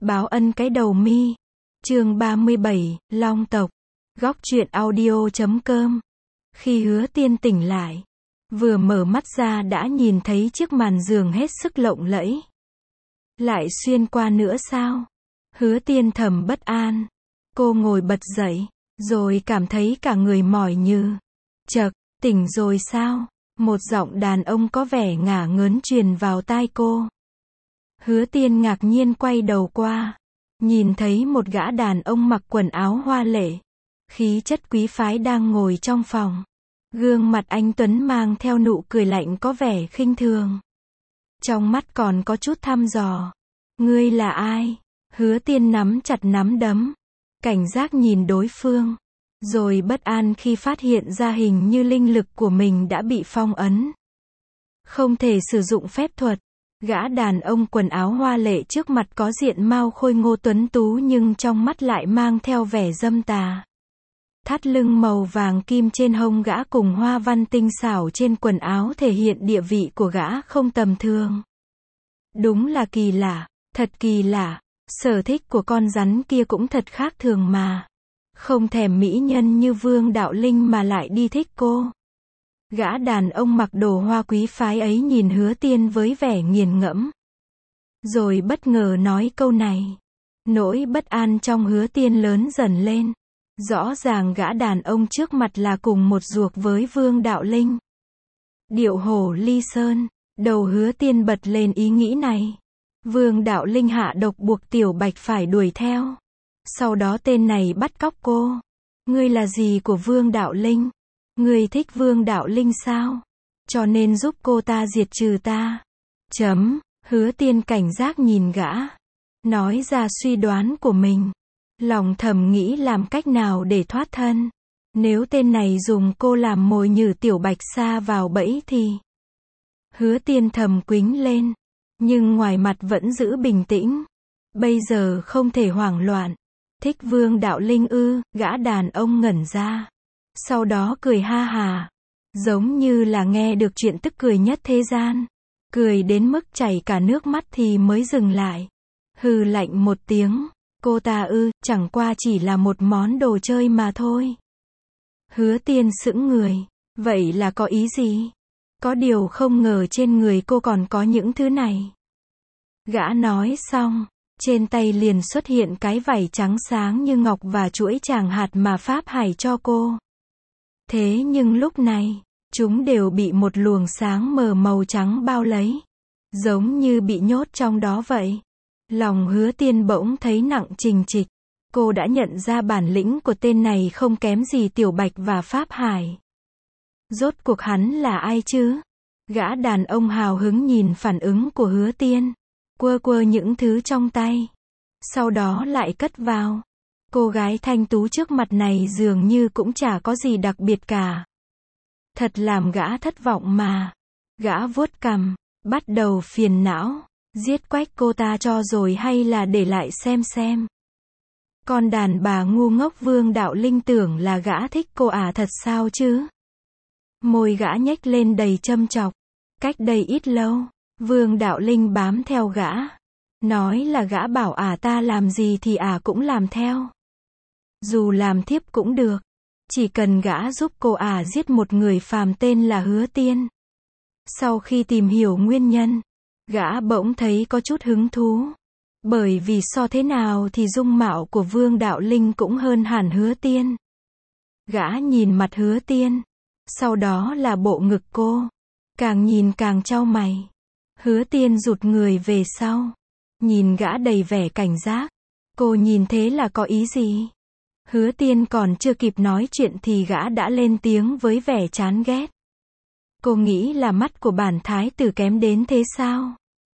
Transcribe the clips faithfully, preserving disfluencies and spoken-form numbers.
Báo ân cái đầu mi. Chương ba mươi bảy, Long tộc. Góc truyện audio chấm com. Khi Hứa Tiên tỉnh lại, vừa mở mắt ra đã nhìn thấy chiếc màn giường hết sức lộng lẫy. Lại xuyên qua nữa sao? Hứa Tiên thầm bất an. Cô ngồi bật dậy, rồi cảm thấy cả người mỏi như. Chậc, tỉnh rồi sao? Một giọng đàn ông có vẻ ngả ngớn truyền vào tai cô. Hứa Tiên ngạc nhiên quay đầu qua, nhìn thấy một gã đàn ông mặc quần áo hoa lệ, khí chất quý phái đang ngồi trong phòng. Gương mặt anh tuấn mang theo nụ cười lạnh có vẻ khinh thường. Trong mắt còn có chút thăm dò. Ngươi là ai? Hứa Tiên nắm chặt nắm đấm, cảnh giác nhìn đối phương, rồi bất an khi phát hiện ra hình như linh lực của mình đã bị phong ấn. Không thể sử dụng phép thuật. Gã đàn ông quần áo hoa lệ trước mặt có diện mạo khôi ngô tuấn tú nhưng trong mắt lại mang theo vẻ dâm tà. Thắt lưng màu vàng kim trên hông gã cùng hoa văn tinh xảo trên quần áo thể hiện địa vị của gã không tầm thường. Đúng là kỳ lạ, thật kỳ lạ. Sở thích của con rắn kia cũng thật khác thường mà. Không thèm mỹ nhân như Vương Đạo Linh mà lại đi thích cô. Gã đàn ông mặc đồ hoa quý phái ấy nhìn Hứa Tiên với vẻ nghiền ngẫm. Rồi bất ngờ nói câu này. Nỗi bất an trong Hứa Tiên lớn dần lên. Rõ ràng gã đàn ông trước mặt là cùng một ruột với Vương Đạo Linh. Điệu hổ ly sơn. Đầu Hứa Tiên bật lên ý nghĩ này. Vương Đạo Linh hạ độc buộc Tiểu Bạch phải đuổi theo. Sau đó tên này bắt cóc cô. Ngươi là gì của Vương Đạo Linh? Ngươi thích Vương Đạo Linh sao? Cho nên giúp cô ta diệt trừ ta. Chấm. Hứa Tiên cảnh giác nhìn gã. Nói ra suy đoán của mình. Lòng thầm nghĩ làm cách nào để thoát thân. Nếu tên này dùng cô làm mồi nhử Tiểu Bạch sa vào bẫy thì. Hứa Tiên thầm quính lên. Nhưng ngoài mặt vẫn giữ bình tĩnh. Bây giờ không thể hoảng loạn. Thích Vương Đạo Linh ư? Gã đàn ông ngẩn ra. Sau đó cười ha hà. Giống như là nghe được chuyện tức cười nhất thế gian. Cười đến mức chảy cả nước mắt thì mới dừng lại. Hừ lạnh một tiếng. Cô ta ư, chẳng qua chỉ là một món đồ chơi mà thôi. Hứa Tiên sững người. Vậy là có ý gì? Có điều không ngờ trên người cô còn có những thứ này. Gã nói xong, trên tay liền xuất hiện cái vảy trắng sáng như ngọc và chuỗi tràng hạt mà Pháp Hải cho cô. Thế nhưng lúc này, chúng đều bị một luồng sáng mờ màu trắng bao lấy. Giống như bị nhốt trong đó vậy. Lòng Hứa Tiên bỗng thấy nặng trịch trịch. Cô đã nhận ra bản lĩnh của tên này không kém gì Tiểu Bạch và Pháp Hải. Rốt cuộc hắn là ai chứ? Gã đàn ông hào hứng nhìn phản ứng của Hứa Tiên. Quơ quơ những thứ trong tay. Sau đó lại cất vào. Cô gái thanh tú trước mặt này dường như cũng chả có gì đặc biệt cả. Thật làm gã thất vọng mà. Gã vuốt cằm, bắt đầu phiền não. Giết quách cô ta cho rồi hay là để lại xem xem. Con đàn bà ngu ngốc Vương Đạo Linh tưởng là gã thích cô à thật sao chứ? Môi gã nhếch lên đầy châm chọc. Cách đây ít lâu, Vương Đạo Linh bám theo gã. Nói là gã bảo à ta làm gì thì à cũng làm theo. Dù làm thiếp cũng được. Chỉ cần gã giúp cô à giết một người phàm tên là Hứa Tiên. Sau khi tìm hiểu nguyên nhân, gã bỗng thấy có chút hứng thú. Bởi vì so thế nào thì dung mạo của Vương Đạo Linh cũng hơn hẳn Hứa Tiên. Gã nhìn mặt Hứa Tiên. Sau đó là bộ ngực cô. Càng nhìn càng chau mày. Hứa Tiên rụt người về sau. Nhìn gã đầy vẻ cảnh giác. Cô nhìn thế là có ý gì? Hứa Tiên còn chưa kịp nói chuyện thì gã đã lên tiếng với vẻ chán ghét. Cô nghĩ là mắt của bản thái tử kém đến thế sao?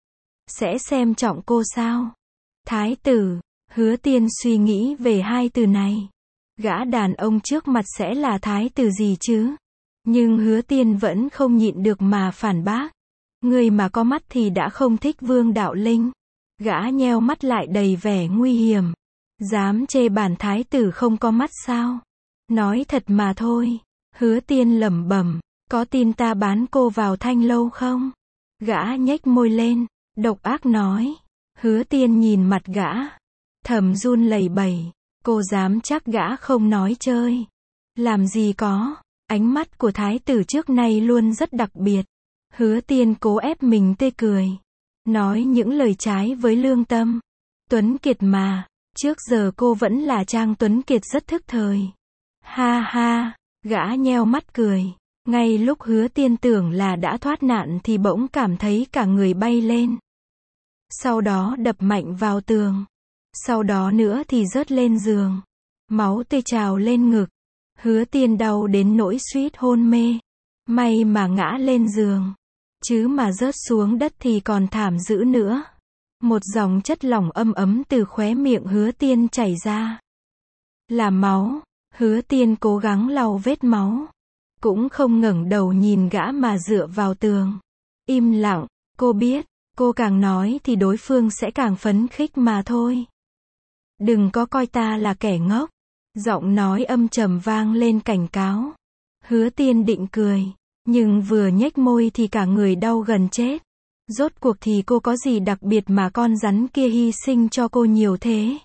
Sẽ xem trọng cô sao? Thái tử. Hứa Tiên suy nghĩ về hai từ này. Gã đàn ông trước mặt sẽ là thái tử gì chứ? Nhưng Hứa Tiên vẫn không nhịn được mà phản bác. Người mà có mắt thì đã không thích Vương Đạo Linh. Gã nheo mắt lại đầy vẻ nguy hiểm. Dám chê bản thái tử không có mắt sao? Nói thật mà thôi. Hứa Tiên lẩm bẩm. Có tin ta bán cô vào thanh lâu không? Gã nhếch môi lên. Độc ác nói. Hứa Tiên nhìn mặt gã, thầm run lẩy bẩy, cô dám chắc gã không nói chơi. Làm gì có, ánh mắt của thái tử trước nay luôn rất đặc biệt. Hứa Tiên cố ép mình tươi cười, nói những lời trái với lương tâm. Tuấn Kiệt mà, trước giờ cô vẫn là Trang Tuấn Kiệt rất thức thời. Ha ha, gã nheo mắt cười. Ngay lúc Hứa Tiên tưởng là đã thoát nạn thì bỗng cảm thấy cả người bay lên. Sau đó đập mạnh vào tường. Sau đó nữa thì rớt lên giường. Máu tươi trào lên ngực. Hứa Tiên đau đến nỗi suýt hôn mê. May mà ngã lên giường. Chứ mà rớt xuống đất thì còn thảm dữ nữa. Một dòng chất lỏng âm ấm từ khóe miệng Hứa Tiên chảy ra. Là máu. Hứa Tiên cố gắng lau vết máu. Cũng không ngẩng đầu nhìn gã mà dựa vào tường. Im lặng, cô biết, cô càng nói thì đối phương sẽ càng phấn khích mà thôi. Đừng có coi ta là kẻ ngốc. Giọng nói âm trầm vang lên cảnh cáo. Hứa Tiên định cười, nhưng vừa nhếch môi thì cả người đau gần chết. Rốt cuộc thì cô có gì đặc biệt mà con rắn kia hy sinh cho cô nhiều thế?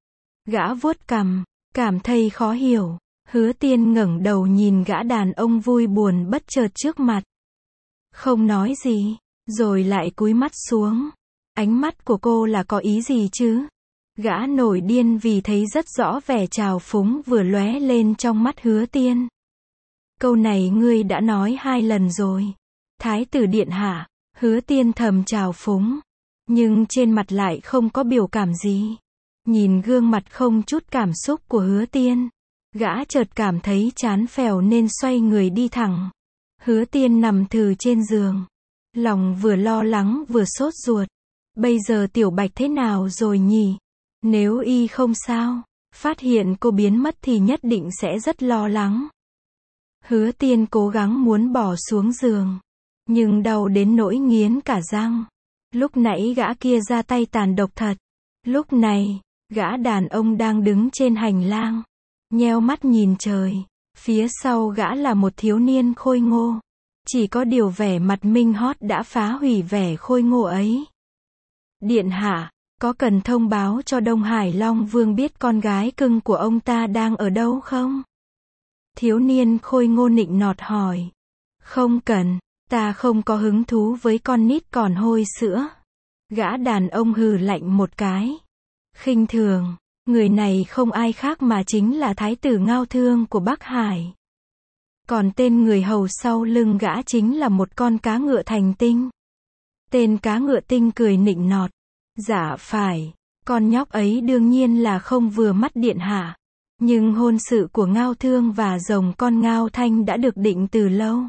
Gã vuốt cằm, cảm thấy khó hiểu. Hứa Tiên ngẩng đầu nhìn gã đàn ông vui buồn bất chợt trước mặt. Không nói gì, rồi lại cúi mắt xuống. Ánh mắt của cô là có ý gì chứ? Gã nổi điên vì thấy rất rõ vẻ trào phúng vừa lóe lên trong mắt Hứa Tiên. Câu này ngươi đã nói hai lần rồi. Thái tử điện hạ. Hứa Tiên thầm trào phúng, nhưng trên mặt lại không có biểu cảm gì. Nhìn gương mặt không chút cảm xúc của Hứa Tiên, gã chợt cảm thấy chán phèo nên xoay người đi thẳng. Hứa Tiên nằm thừ trên giường, lòng vừa lo lắng vừa sốt ruột. Bây giờ Tiểu Bạch thế nào rồi nhỉ? Nếu y không sao, phát hiện cô biến mất thì nhất định sẽ rất lo lắng. Hứa Tiên cố gắng muốn bỏ xuống giường, nhưng đau đến nỗi nghiến cả răng. Lúc nãy gã kia ra tay tàn độc thật. Lúc này, gã đàn ông đang đứng trên hành lang, nheo mắt nhìn trời. Phía sau gã là một thiếu niên khôi ngô. Chỉ có điều vẻ mặt minh hót đã phá hủy vẻ khôi ngô ấy. Điện hạ, có cần thông báo cho Đông Hải Long Vương biết con gái cưng của ông ta đang ở đâu không? Thiếu niên khôi ngô nịnh nọt hỏi. Không cần. Ta không có hứng thú với con nít còn hôi sữa. Gã đàn ông hừ lạnh một cái. Khinh thường, người này không ai khác mà chính là thái tử Ngao Thương của Bắc Hải. Còn tên người hầu sau lưng gã chính là một con cá ngựa thành tinh. Tên cá ngựa tinh cười nịnh nọt. Dạ phải, con nhóc ấy đương nhiên là không vừa mắt điện hạ. Nhưng hôn sự của Ngao Thương và rồng con Ngao Thanh đã được định từ lâu.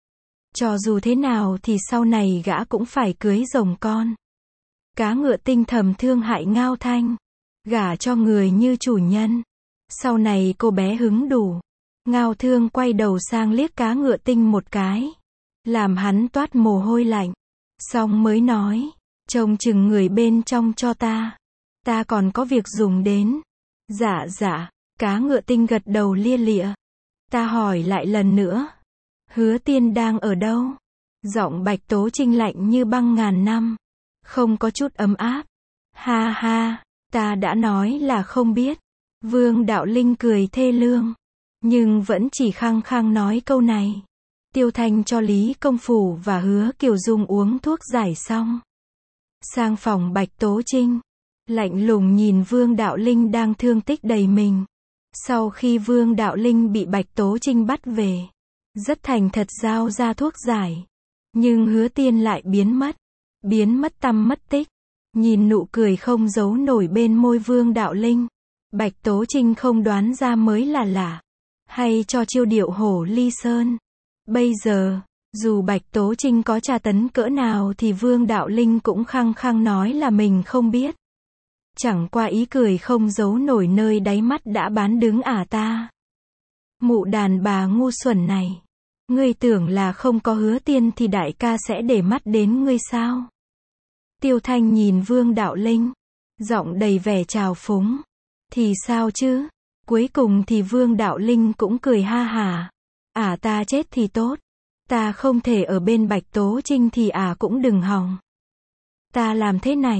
Cho dù thế nào thì sau này gã cũng phải cưới rồng con. Cá ngựa tinh thầm thương hại Ngao Thanh. Gả cho người như chủ nhân. Sau này cô bé hứng đủ. Ngao Thương quay đầu sang liếc cá ngựa tinh một cái. Làm hắn toát mồ hôi lạnh. Xong mới nói. Trông chừng người bên trong cho ta. Ta còn có việc dùng đến. Dạ dạ. Cá ngựa tinh gật đầu lia lịa. Ta hỏi lại lần nữa. Hứa Tiên đang ở đâu? Giọng Bạch Tố Trinh lạnh như băng ngàn năm. Không có chút ấm áp. Ha ha, ta đã nói là không biết. Vương Đạo Linh cười thê lương. Nhưng vẫn chỉ khăng khăng nói câu này. Tiêu Thanh cho Lý Công Phủ và Hứa Kiều Dung uống thuốc giải xong. Sang phòng Bạch Tố Trinh. Lạnh lùng nhìn Vương Đạo Linh đang thương tích đầy mình. Sau khi Vương Đạo Linh bị Bạch Tố Trinh bắt về. Rất thành thật giao ra thuốc giải. Nhưng Hứa Tiên lại biến mất. Biến mất tăm mất tích. Nhìn nụ cười không giấu nổi bên môi Vương Đạo Linh. Bạch Tố Trinh không đoán ra mới là lạ. Hay cho chiêu điệu hổ ly sơn. Bây giờ, dù Bạch Tố Trinh có tra tấn cỡ nào thì Vương Đạo Linh cũng khăng khăng nói là mình không biết. Chẳng qua ý cười không giấu nổi nơi đáy mắt đã bán đứng ả ta. Mụ đàn bà ngu xuẩn này. Ngươi tưởng là không có Hứa Tiên thì đại ca sẽ để mắt đến ngươi sao? Tiêu Thanh nhìn Vương Đạo Linh. Giọng đầy vẻ trào phúng. Thì sao chứ? Cuối cùng thì Vương Đạo Linh cũng cười ha hà. Ả ta chết thì tốt. Ta không thể ở bên Bạch Tố Trinh thì ả cũng đừng hòng. Ta làm thế này.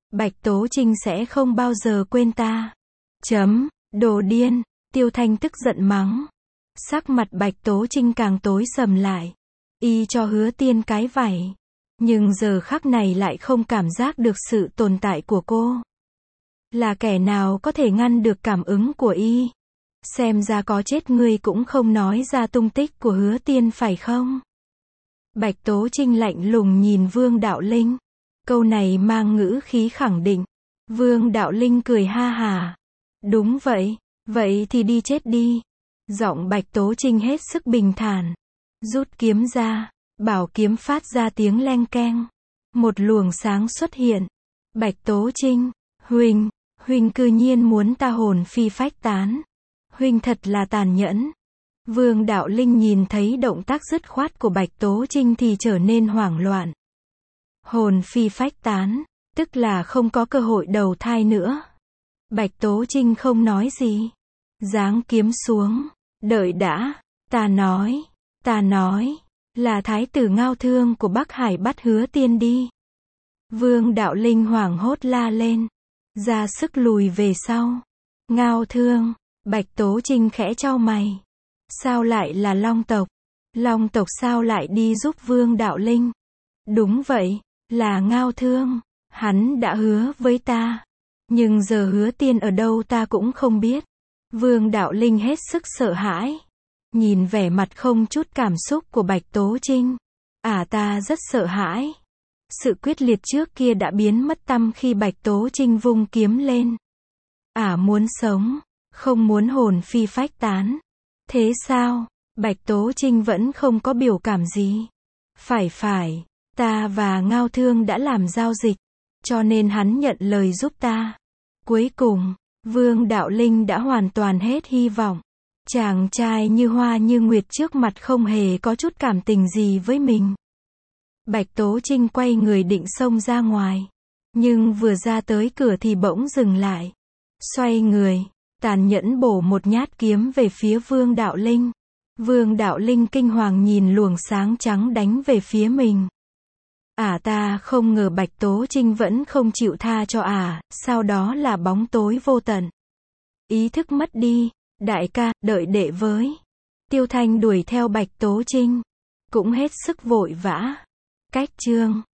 Bạch Tố Trinh sẽ không bao giờ quên ta. Chấm, đồ điên, Tiêu Thanh tức giận mắng. Sắc mặt Bạch Tố Trinh càng tối sầm lại. Y cho Hứa Tiên cái vảy. Nhưng giờ khắc này lại không cảm giác được sự tồn tại của cô. Là kẻ nào có thể ngăn được cảm ứng của y? Xem ra có chết ngươi cũng không nói ra tung tích của Hứa Tiên phải không? Bạch Tố Trinh lạnh lùng nhìn Vương Đạo Linh. Câu này mang ngữ khí khẳng định. Vương Đạo Linh cười ha hà. Đúng vậy, vậy thì đi chết đi. Giọng Bạch Tố Trinh hết sức bình thản. Rút kiếm ra, bảo kiếm phát ra tiếng leng keng. Một luồng sáng xuất hiện. Bạch Tố Trinh, huynh, huynh cư nhiên muốn ta hồn phi phách tán. Huynh thật là tàn nhẫn. Vương Đạo Linh nhìn thấy động tác dứt khoát của Bạch Tố Trinh thì trở nên hoảng loạn. Hồn phi phách tán, tức là không có cơ hội đầu thai nữa. Bạch Tố Trinh không nói gì. Giáng kiếm xuống. Đợi đã, ta nói, ta nói, là thái tử Ngao Thương của Bắc Hải bắt Hứa Tiên đi. Vương Đạo Linh hoảng hốt la lên. Ra sức lùi về sau. Ngao Thương, Bạch Tố Trinh khẽ chau mày. Sao lại là Long tộc? Long tộc sao lại đi giúp Vương Đạo Linh? Đúng vậy, là Ngao Thương. Hắn đã hứa với ta. Nhưng giờ Hứa Tiên ở đâu ta cũng không biết. Vương Đạo Linh hết sức sợ hãi. Nhìn vẻ mặt không chút cảm xúc của Bạch Tố Trinh. À ta rất sợ hãi. Sự quyết liệt trước kia đã biến mất tăm khi Bạch Tố Trinh vung kiếm lên. À muốn sống, không muốn hồn phi phách tán. Thế sao? Bạch Tố Trinh vẫn không có biểu cảm gì. Phải phải, ta và Ngao Thương đã làm giao dịch, cho nên hắn nhận lời giúp ta. Cuối cùng, Vương Đạo Linh đã hoàn toàn hết hy vọng. Chàng trai như hoa như nguyệt trước mặt không hề có chút cảm tình gì với mình. Bạch Tố Trinh quay người định xông ra ngoài. Nhưng vừa ra tới cửa thì bỗng dừng lại. Xoay người, tàn nhẫn bổ một nhát kiếm về phía Vương Đạo Linh. Vương Đạo Linh kinh hoàng nhìn luồng sáng trắng đánh về phía mình. À ta không ngờ Bạch Tố Trinh vẫn không chịu tha cho à, sau đó là bóng tối vô tận. Ý thức mất đi, đại ca, đợi đệ với. Tiêu Thanh đuổi theo Bạch Tố Trinh. Cũng hết sức vội vã. Cách chương